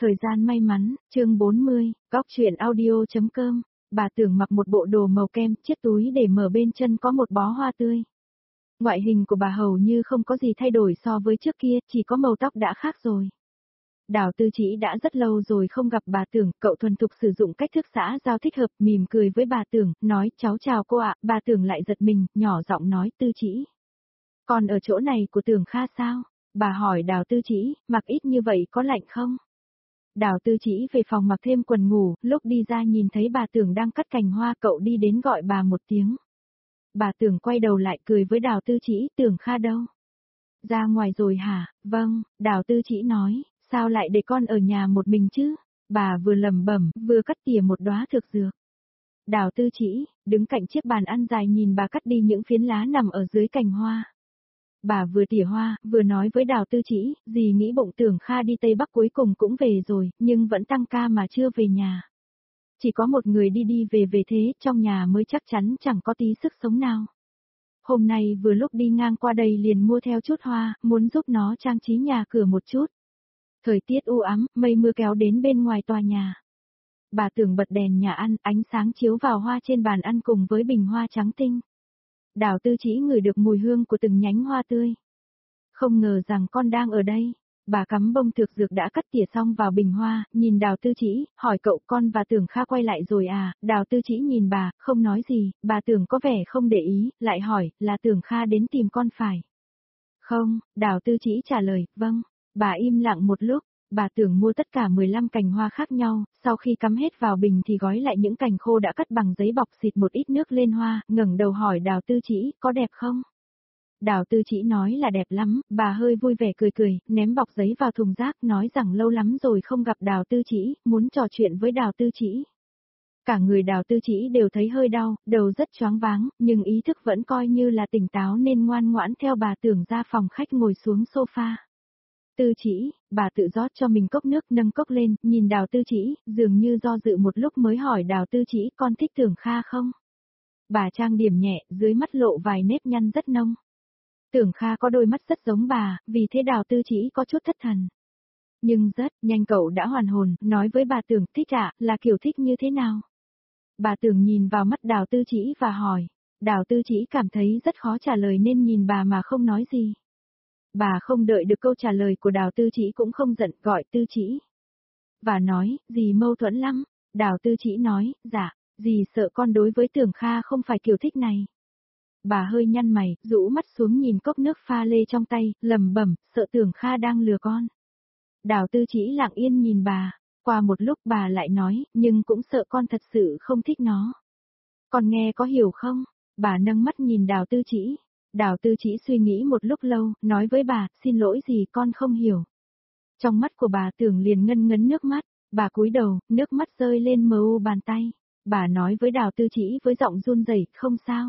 Thời gian may mắn, chương 40, góc truyện audio.com. Bà Tưởng mặc một bộ đồ màu kem, chiếc túi để mở bên chân có một bó hoa tươi. Ngoại hình của bà hầu như không có gì thay đổi so với trước kia, chỉ có màu tóc đã khác rồi. Đào Tư Chỉ đã rất lâu rồi không gặp bà Tưởng, cậu thuần thục sử dụng cách thức xã giao thích hợp, mỉm cười với bà Tưởng, nói cháu chào cô ạ. Bà Tưởng lại giật mình, nhỏ giọng nói Tư Chỉ. Còn ở chỗ này của Tưởng Kha sao? Bà hỏi Đào Tư Chỉ, mặc ít như vậy có lạnh không? Đào Tư Chỉ về phòng mặc thêm quần ngủ, lúc đi ra nhìn thấy bà Tưởng đang cắt cành hoa, cậu đi đến gọi bà một tiếng. Bà Tưởng quay đầu lại cười với Đào Tư Chỉ, Tưởng Kha đâu? Ra ngoài rồi hả? Vâng, Đào Tư Chỉ nói, sao lại để con ở nhà một mình chứ? Bà vừa lẩm bẩm, vừa cắt tỉa một đóa thực dược. Đào Tư Chỉ, đứng cạnh chiếc bàn ăn dài nhìn bà cắt đi những phiến lá nằm ở dưới cành hoa. Bà vừa tỉa hoa, vừa nói với Đào Tư Chỉ, dì nghĩ bụng Tưởng Kha đi Tây Bắc cuối cùng cũng về rồi, nhưng vẫn tăng ca mà chưa về nhà. Chỉ có một người đi đi về thế, trong nhà mới chắc chắn chẳng có tí sức sống nào. Hôm nay vừa lúc đi ngang qua đây liền mua theo chút hoa, muốn giúp nó trang trí nhà cửa một chút. Thời tiết u ám, mây mưa kéo đến bên ngoài tòa nhà. Bà Tưởng bật đèn nhà ăn, ánh sáng chiếu vào hoa trên bàn ăn cùng với bình hoa trắng tinh. Đào Tư Chỉ ngửi được mùi hương của từng nhánh hoa tươi. Không ngờ rằng con đang ở đây. Bà cắm bông thực dược đã cắt tỉa xong vào bình hoa, nhìn Đào Tư Chỉ, hỏi cậu con và Tưởng Kha quay lại rồi à? Đào Tư Chỉ nhìn bà, không nói gì, bà Tưởng có vẻ không để ý, lại hỏi, là Tưởng Kha đến tìm con phải? Không, Đào Tư Chỉ trả lời, vâng. Bà im lặng một lúc. Bà Tưởng mua tất cả 15 cành hoa khác nhau, sau khi cắm hết vào bình thì gói lại những cành khô đã cắt bằng giấy bọc, xịt một ít nước lên hoa, ngẩng đầu hỏi Đào Tư Chỉ, có đẹp không? Đào Tư Chỉ nói là đẹp lắm, bà hơi vui vẻ cười, ném bọc giấy vào thùng rác, nói rằng lâu lắm rồi không gặp Đào Tư Chỉ, muốn trò chuyện với Đào Tư Chỉ. Cả người Đào Tư Chỉ đều thấy hơi đau, đầu rất choáng váng, nhưng ý thức vẫn coi như là tỉnh táo nên ngoan ngoãn theo bà Tưởng ra phòng khách ngồi xuống sofa. Tư Chỉ, bà tự rót cho mình cốc nước, nâng cốc lên, nhìn Đào Tư Chỉ, dường như do dự một lúc mới hỏi Đào Tư Chỉ, con thích Tưởng Kha không? Bà trang điểm nhẹ, dưới mắt lộ vài nếp nhăn rất nông. Tưởng Kha có đôi mắt rất giống bà, vì thế Đào Tư Chỉ có chút thất thần. Nhưng rất nhanh cậu đã hoàn hồn, nói với bà Tưởng, thích ạ, là kiểu thích như thế nào? Bà Tưởng nhìn vào mắt Đào Tư Chỉ và hỏi. Đào Tư Chỉ cảm thấy rất khó trả lời nên nhìn bà mà không nói gì. Bà không đợi được câu trả lời của Đào Tư Chỉ cũng không giận, gọi Tư Chỉ. Và nói, dì mâu thuẫn lắm. Đào Tư Chỉ nói, dạ, dì sợ con đối với Tưởng Kha không phải kiểu thích này. Bà hơi nhăn mày, rũ mắt xuống nhìn cốc nước pha lê trong tay, lẩm bẩm, sợ Tưởng Kha đang lừa con. Đào Tư Chỉ lặng yên nhìn bà, qua một lúc bà lại nói, nhưng cũng sợ con thật sự không thích nó. Con nghe có hiểu không? Bà nâng mắt nhìn Đào Tư Chỉ. Đào Tư Chỉ suy nghĩ một lúc lâu, nói với bà, xin lỗi gì con không hiểu. Trong mắt của bà Tưởng liền ngân ngấn nước mắt, bà cúi đầu, nước mắt rơi lên mờ u bàn tay. Bà nói với Đào Tư Chỉ với giọng run rẩy, không sao.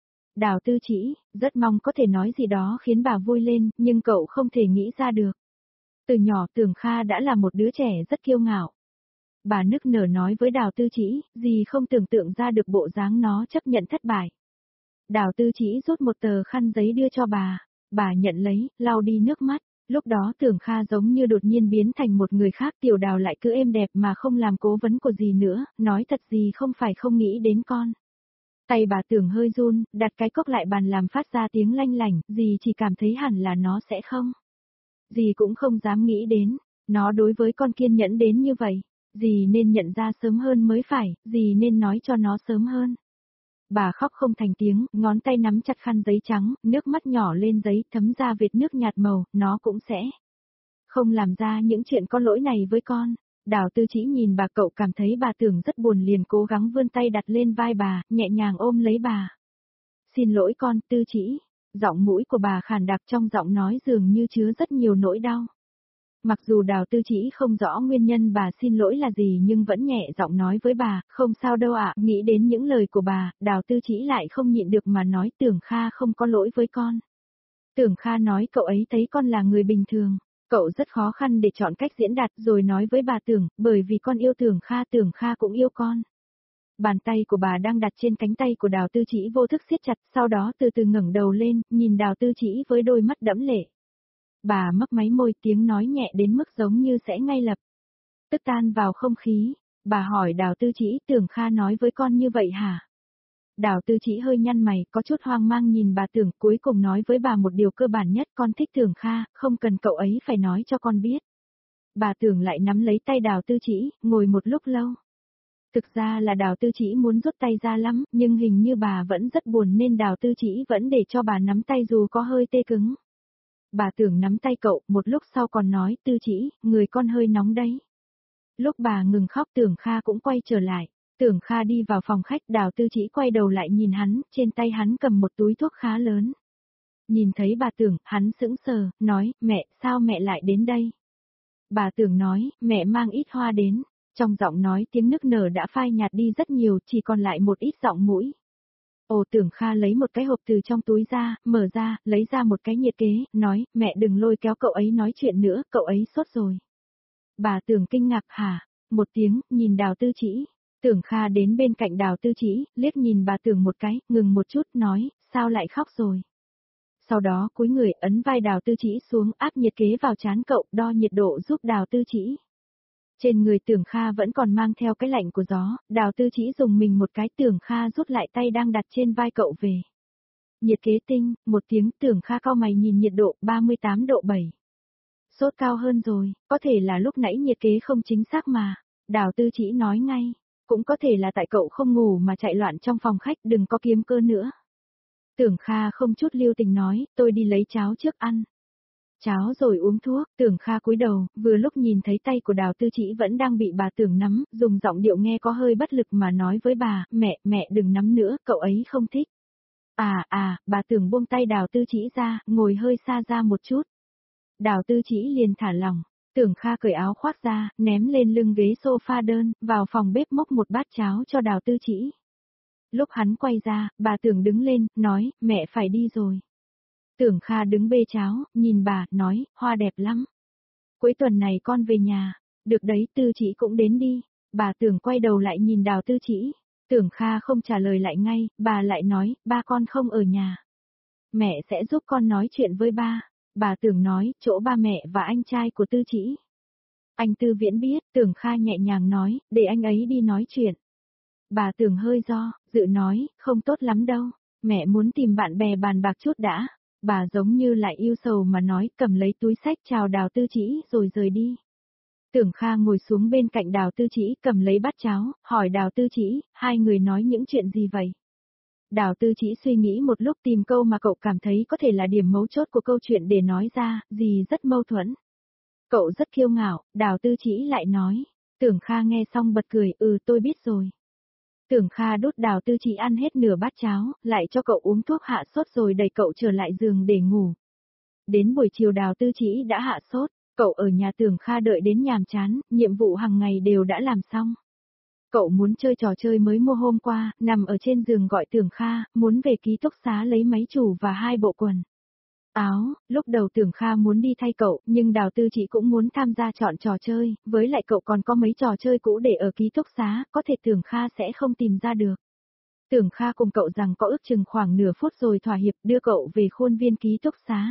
Đào Tư Chỉ, rất mong có thể nói gì đó khiến bà vui lên, nhưng cậu không thể nghĩ ra được. Từ nhỏ Tưởng Kha đã là một đứa trẻ rất kiêu ngạo. Bà nức nở nói với Đào Tư Chỉ, dì không tưởng tượng ra được bộ dáng nó chấp nhận thất bại. Đào Tư Chỉ rút một tờ khăn giấy đưa cho bà nhận lấy, lau đi nước mắt. Lúc đó Tưởng Kha giống như đột nhiên biến thành một người khác, Tiểu Đào lại cứ êm đẹp mà không làm cố vấn của dì nữa, nói thật dì không phải không nghĩ đến con. Tay bà Tưởng hơi run, đặt cái cốc lại bàn làm phát ra tiếng lanh lảnh, dì chỉ cảm thấy hẳn là nó sẽ không. Dì cũng không dám nghĩ đến, nó đối với con kiên nhẫn đến như vậy, dì nên nhận ra sớm hơn mới phải, dì nên nói cho nó sớm hơn. Bà khóc không thành tiếng, ngón tay nắm chặt khăn giấy trắng, nước mắt nhỏ lên giấy, thấm ra vệt nước nhạt màu, nó cũng sẽ không làm ra những chuyện có lỗi này với con. Đào Tư Chỉ nhìn bà, cậu cảm thấy bà Tưởng rất buồn liền cố gắng vươn tay đặt lên vai bà, nhẹ nhàng ôm lấy bà. Xin lỗi con, Tư Chỉ. Giọng mũi của bà khàn đặc, trong giọng nói dường như chứa rất nhiều nỗi đau. Mặc dù Đào Tư Chỉ không rõ nguyên nhân bà xin lỗi là gì nhưng vẫn nhẹ giọng nói với bà, không sao đâu ạ. Nghĩ đến những lời của bà, Đào Tư Chỉ lại không nhịn được mà nói, Tưởng Kha không có lỗi với con. Tưởng Kha nói cậu ấy thấy con là người bình thường. Cậu rất khó khăn để chọn cách diễn đạt rồi nói với bà Tưởng, bởi vì con yêu Tưởng Kha cũng yêu con. Bàn tay của bà đang đặt trên cánh tay của Đào Tư Chỉ vô thức siết chặt, sau đó từ từ ngẩng đầu lên, nhìn Đào Tư Chỉ với đôi mắt đẫm lệ. Bà mấp máy môi, tiếng nói nhẹ đến mức giống như sẽ ngay lập. tức tan vào không khí. Bà hỏi Đào Tư Chỉ, Tưởng Kha nói với con như vậy hả? Đào Tư Chỉ hơi nhăn mày, có chút hoang mang nhìn bà Tưởng, cuối cùng nói với bà một điều cơ bản nhất, con thích Tưởng Kha, không cần cậu ấy phải nói cho con biết. Bà Tưởng lại nắm lấy tay Đào Tư Chỉ, ngồi một lúc lâu. Thực ra là Đào Tư Chỉ muốn rút tay ra lắm, nhưng hình như bà vẫn rất buồn nên Đào Tư Chỉ vẫn để cho bà nắm tay dù có hơi tê cứng. Bà Tưởng nắm tay cậu, một lúc sau còn nói, Tư Chỉ, người con hơi nóng đấy. Lúc bà ngừng khóc Tưởng Kha cũng quay trở lại. Tưởng Kha đi vào phòng khách, Đào Tư Chỉ quay đầu lại nhìn hắn, trên tay hắn cầm một túi thuốc khá lớn. Nhìn thấy bà Tưởng, hắn sững sờ, nói, mẹ, sao mẹ lại đến đây? Bà Tưởng nói, mẹ mang ít hoa đến. Trong giọng nói tiếng nức nở đã phai nhạt đi rất nhiều, chỉ còn lại một ít giọng mũi. Ồ, Tưởng Kha lấy một cái hộp từ trong túi ra, mở ra, lấy ra một cái nhiệt kế, nói, mẹ đừng lôi kéo cậu ấy nói chuyện nữa, cậu ấy sốt rồi. Bà Tưởng kinh ngạc, hả? Một tiếng, nhìn Đào Tư Chỉ. Tưởng Kha đến bên cạnh Đào Tư Chỉ, liếc nhìn bà Tưởng một cái, ngừng một chút, nói, sao lại khóc rồi? Sau đó cúi người ấn vai Đào Tư Chỉ xuống, áp nhiệt kế vào trán cậu, đo nhiệt độ giúp Đào Tư Chỉ. Trên người Tưởng Kha vẫn còn mang theo cái lạnh của gió, Đào Tư Chỉ dùng mình một cái, Tưởng Kha rút lại tay đang đặt trên vai cậu về. Nhiệt kế tinh, một tiếng, Tưởng Kha cau mày nhìn nhiệt độ, 38 độ 7. Sốt cao hơn rồi, có thể là lúc nãy nhiệt kế không chính xác mà. Đào Tư Chỉ nói ngay, cũng có thể là tại cậu không ngủ mà chạy loạn trong phòng khách, đừng có kiếm cơ nữa. Tưởng Kha không chút lưu tình nói, tôi đi lấy cháo trước ăn. Cháo rồi uống thuốc, Tưởng Kha cúi đầu, vừa lúc nhìn thấy tay của Đào Tư Chỉ vẫn đang bị bà Tưởng nắm, dùng giọng điệu nghe có hơi bất lực mà nói với bà, mẹ đừng nắm nữa, cậu ấy không thích. Bà Tưởng buông tay Đào Tư Chỉ ra, ngồi hơi xa ra một chút. Đào Tư Chỉ liền thả lỏng, Tưởng Kha cởi áo khoác ra, ném lên lưng ghế sofa đơn, vào phòng bếp múc một bát cháo cho Đào Tư Chỉ. Lúc hắn quay ra, bà Tưởng đứng lên, nói, mẹ phải đi rồi. Tưởng Kha đứng bê cháo, nhìn bà, nói, hoa đẹp lắm. Cuối tuần này con về nhà, được đấy, Tư Chỉ cũng đến đi. Bà Tưởng quay đầu lại nhìn Đào Tư Chỉ. Tưởng Kha không trả lời lại ngay, bà lại nói, ba con không ở nhà. Mẹ sẽ giúp con nói chuyện với ba. Bà Tưởng nói, chỗ ba mẹ và anh trai của Tư Chỉ. Anh Tư Viễn biết, Tưởng Kha nhẹ nhàng nói, để anh ấy đi nói chuyện. Bà Tưởng hơi dự nói, không tốt lắm đâu, mẹ muốn tìm bạn bè bàn bạc chút đã. Bà giống như lại yêu sầu mà nói, cầm lấy túi xách chào Đào Tư Chỉ rồi rời đi. Tưởng Kha ngồi xuống bên cạnh Đào Tư Chỉ, cầm lấy bát cháo, hỏi Đào Tư Chỉ, hai người nói những chuyện gì vậy? Đào Tư Chỉ suy nghĩ một lúc tìm câu mà cậu cảm thấy có thể là điểm mấu chốt của câu chuyện để nói ra, gì rất mâu thuẫn. Cậu rất kiêu ngạo, Đào Tư Chỉ lại nói. Tưởng Kha nghe xong bật cười, tôi biết rồi. Tưởng Kha đút Đào Tư Chỉ ăn hết nửa bát cháo, lại cho cậu uống thuốc hạ sốt rồi đẩy cậu trở lại giường để ngủ. Đến buổi chiều Đào Tư Chỉ đã hạ sốt, cậu ở nhà Tưởng Kha đợi đến nhàm chán, nhiệm vụ hàng ngày đều đã làm xong. Cậu muốn chơi trò chơi mới mua hôm qua, nằm ở trên giường gọi Tưởng Kha, muốn về ký túc xá lấy máy chủ và 2 bộ quần áo. Lúc đầu Tưởng Kha muốn đi thay cậu, nhưng Đào Tư Chỉ cũng muốn tham gia chọn trò chơi, với lại cậu còn có mấy trò chơi cũ để ở ký túc xá, có thể Tưởng Kha sẽ không tìm ra được. Tưởng Kha cùng cậu rằng có ước chừng khoảng nửa phút rồi thỏa hiệp đưa cậu về khuôn viên ký túc xá.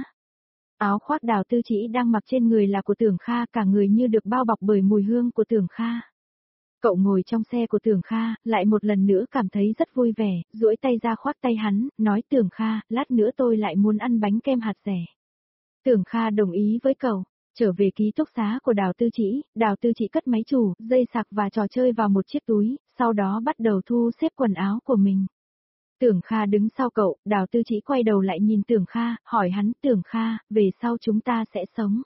Áo khoác Đào Tư Chỉ đang mặc trên người là của Tưởng Kha, cả người như được bao bọc bởi mùi hương của Tưởng Kha. Cậu ngồi trong xe của Tưởng Kha, lại một lần nữa cảm thấy rất vui vẻ, duỗi tay ra khoác tay hắn, nói Tưởng Kha, lát nữa tôi lại muốn ăn bánh kem hạt dẻ. Tưởng Kha đồng ý với cậu, trở về ký túc xá của Đào Tư Chỉ cất máy chủ, dây sạc và trò chơi vào một chiếc túi, sau đó bắt đầu thu xếp quần áo của mình. Tưởng Kha đứng sau cậu, Đào Tư Chỉ quay đầu lại nhìn Tưởng Kha, hỏi hắn, Tưởng Kha, về sau chúng ta sẽ sống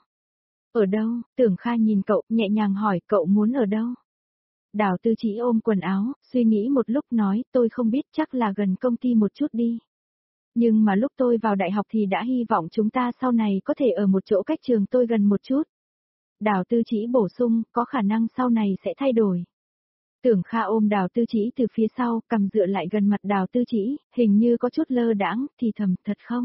ở đâu? Tưởng Kha nhìn cậu, nhẹ nhàng hỏi, cậu muốn ở đâu? Đào Tư Chỉ ôm quần áo, suy nghĩ một lúc nói, tôi không biết, chắc là gần công ty một chút đi. Nhưng mà lúc tôi vào đại học thì đã hy vọng chúng ta sau này có thể ở một chỗ cách trường tôi gần một chút. Đào Tư Chỉ bổ sung, có khả năng sau này sẽ thay đổi. Tưởng Kha ôm Đào Tư Chỉ từ phía sau, cầm dựa lại gần mặt Đào Tư Chỉ, hình như có chút lơ đãng, thì thầm, thật không?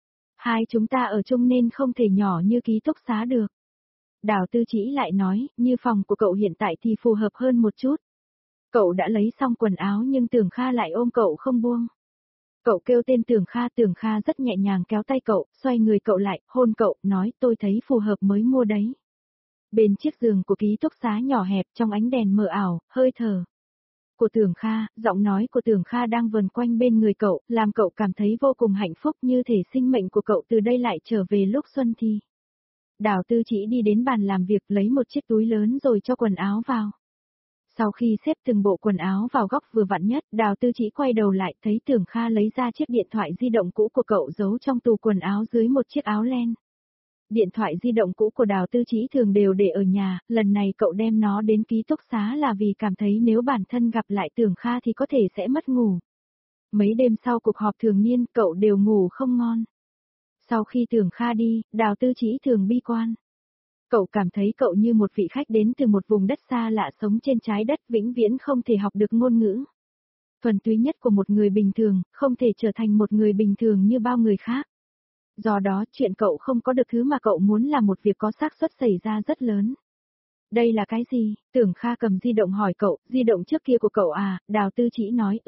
Hai chúng ta ở chung nên không thể nhỏ như ký túc xá được. Đào Tư Chỉ lại nói, như phòng của cậu hiện tại thì phù hợp hơn một chút. Cậu đã lấy xong quần áo nhưng Tưởng Kha lại ôm cậu không buông. Cậu kêu tên Tưởng Kha rất nhẹ nhàng kéo tay cậu, xoay người cậu lại, hôn cậu, nói tôi thấy phù hợp mới mua đấy. Bên chiếc giường của ký túc xá nhỏ hẹp trong ánh đèn mờ ảo, hơi thở của Tưởng Kha, giọng nói của Tưởng Kha đang vần quanh bên người cậu, làm cậu cảm thấy vô cùng hạnh phúc như thể sinh mệnh của cậu từ đây lại trở về lúc xuân thi. Đào Tư Chỉ đi đến bàn làm việc lấy một chiếc túi lớn rồi cho quần áo vào. Sau khi xếp từng bộ quần áo vào góc vừa vặn nhất, Đào Tư Chỉ quay đầu lại thấy Tưởng Kha lấy ra chiếc điện thoại di động cũ của cậu giấu trong tủ quần áo dưới một chiếc áo len. Điện thoại di động cũ của Đào Tư Chỉ thường đều để ở nhà, lần này cậu đem nó đến ký túc xá là vì cảm thấy nếu bản thân gặp lại Tưởng Kha thì có thể sẽ mất ngủ. Mấy đêm sau cuộc họp thường niên, cậu đều ngủ không ngon. Sau khi Tưởng Kha đi, Đào Tư Chỉ thường bi quan. Cậu cảm thấy cậu như một vị khách đến từ một vùng đất xa lạ sống trên trái đất vĩnh viễn không thể học được ngôn ngữ. Thuần túy nhất của một người bình thường, không thể trở thành một người bình thường như bao người khác. Do đó, chuyện cậu không có được thứ mà cậu muốn là một việc có xác suất xảy ra rất lớn. Đây là cái gì? Tưởng Kha cầm di động hỏi cậu, di động trước kia của cậu à? Đào Tư Chỉ nói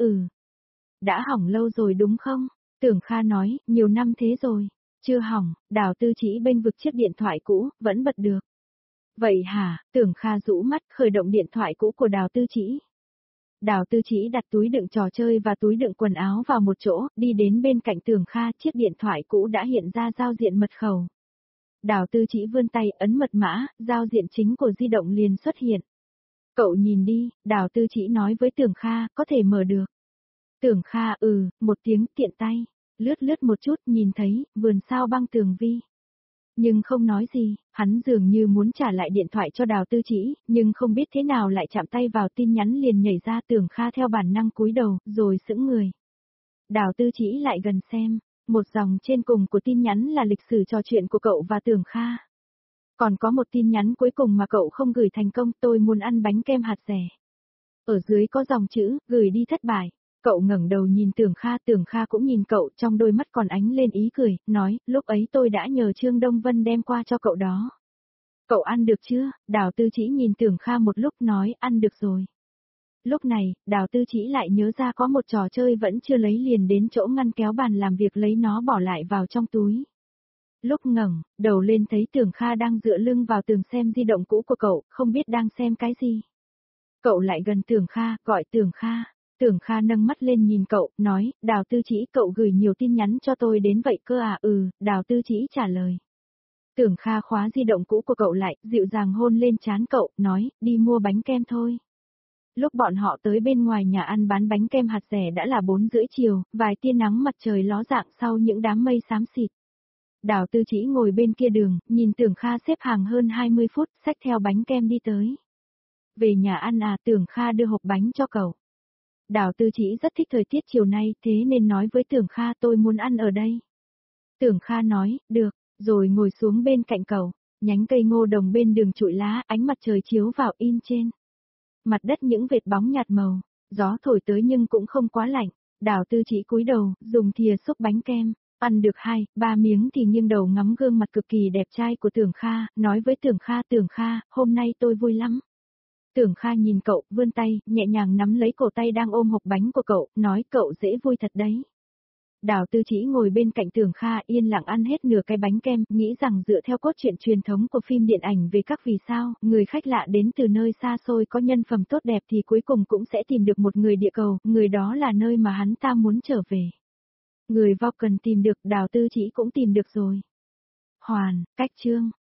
Đã hỏng lâu rồi đúng không? Tưởng Kha nói, nhiều năm thế rồi. Chưa hỏng, Đào Tư Chỉ bênh vực chiếc điện thoại cũ, vẫn bật được. Vậy hả? Tưởng Kha rũ mắt khởi động điện thoại cũ của Đào Tư Chỉ. Đào Tư Chỉ đặt túi đựng trò chơi và túi đựng quần áo vào một chỗ, đi đến bên cạnh Tưởng Kha, chiếc điện thoại cũ đã hiện ra giao diện mật khẩu. Đào Tư Chỉ vươn tay ấn mật mã, giao diện chính của di động liền xuất hiện. Cậu nhìn đi, Đào Tư Chỉ nói với Tưởng Kha, có thể mở được. Tưởng Kha một tiếng tiện tay, lướt lướt một chút nhìn thấy, vườn sao băng tường vi. Nhưng không nói gì, hắn dường như muốn trả lại điện thoại cho Đào Tư Chỉ, nhưng không biết thế nào lại chạm tay vào tin nhắn liền nhảy ra. Tưởng Kha theo bản năng cúi đầu, rồi sững người. Đào Tư Chỉ lại gần xem, một dòng trên cùng của tin nhắn là lịch sử trò chuyện của cậu và Tưởng Kha. Còn có một tin nhắn cuối cùng mà cậu không gửi thành công, tôi muốn ăn bánh kem hạt dẻ. Ở dưới có dòng chữ, gửi đi thất bại. Cậu ngẩng đầu nhìn Tưởng Kha cũng nhìn cậu, trong đôi mắt còn ánh lên ý cười, nói, lúc ấy tôi đã nhờ Trương Đông Vân đem qua cho cậu đó. Cậu ăn được chưa? Đào Tư Chỉ nhìn Tưởng Kha một lúc nói, ăn được rồi. Lúc này, Đào Tư Chỉ lại nhớ ra có một trò chơi vẫn chưa lấy liền đến chỗ ngăn kéo bàn làm việc lấy nó bỏ lại vào trong túi. Lúc ngẩng đầu lên thấy Tưởng Kha đang dựa lưng vào tường xem di động cũ của cậu, không biết đang xem cái gì. Cậu lại gần Tưởng Kha, gọi Tưởng Kha. Tưởng Kha nâng mắt lên nhìn cậu, nói, Đào Tư Chỉ cậu gửi nhiều tin nhắn cho tôi đến vậy cơ à? Đào Tư Chỉ trả lời. Tưởng Kha khóa di động cũ của cậu lại, dịu dàng hôn lên trán cậu, nói, đi mua bánh kem thôi. Lúc bọn họ tới bên ngoài nhà ăn bán bánh kem hạt dẻ đã là 4:30 chiều, vài tia nắng mặt trời ló dạng sau những đám mây xám xịt. Đào Tư Chỉ ngồi bên kia đường, nhìn Tưởng Kha xếp hàng hơn 20 phút, xách theo bánh kem đi tới. Về nhà ăn à? Tưởng Kha đưa hộp bánh cho cậu. Đào Tư Chỉ rất thích thời tiết chiều nay, thế nên nói với Tưởng Kha tôi muốn ăn ở đây. Tưởng Kha nói, được, rồi ngồi xuống bên cạnh cậu, nhánh cây ngô đồng bên đường trụi lá, ánh mặt trời chiếu vào in trên mặt đất những vệt bóng nhạt màu, gió thổi tới nhưng cũng không quá lạnh. Đào Tư Chỉ cúi đầu, dùng thìa xúc bánh kem, ăn được 2-3 miếng thì nghiêng đầu ngắm gương mặt cực kỳ đẹp trai của Tưởng Kha, nói với Tưởng Kha, hôm nay tôi vui lắm. Tưởng Kha nhìn cậu, vươn tay, nhẹ nhàng nắm lấy cổ tay đang ôm hộp bánh của cậu, nói cậu dễ vui thật đấy. Đào Tư Chỉ ngồi bên cạnh Tưởng Kha yên lặng ăn hết nửa cái bánh kem, nghĩ rằng dựa theo cốt truyện truyền thống của phim điện ảnh về các vì sao, người khách lạ đến từ nơi xa xôi có nhân phẩm tốt đẹp thì cuối cùng cũng sẽ tìm được một người địa cầu, người đó là nơi mà hắn ta muốn trở về. Người Vulcan tìm được, Đào Tư Chỉ cũng tìm được rồi. Hoàn, cách chương.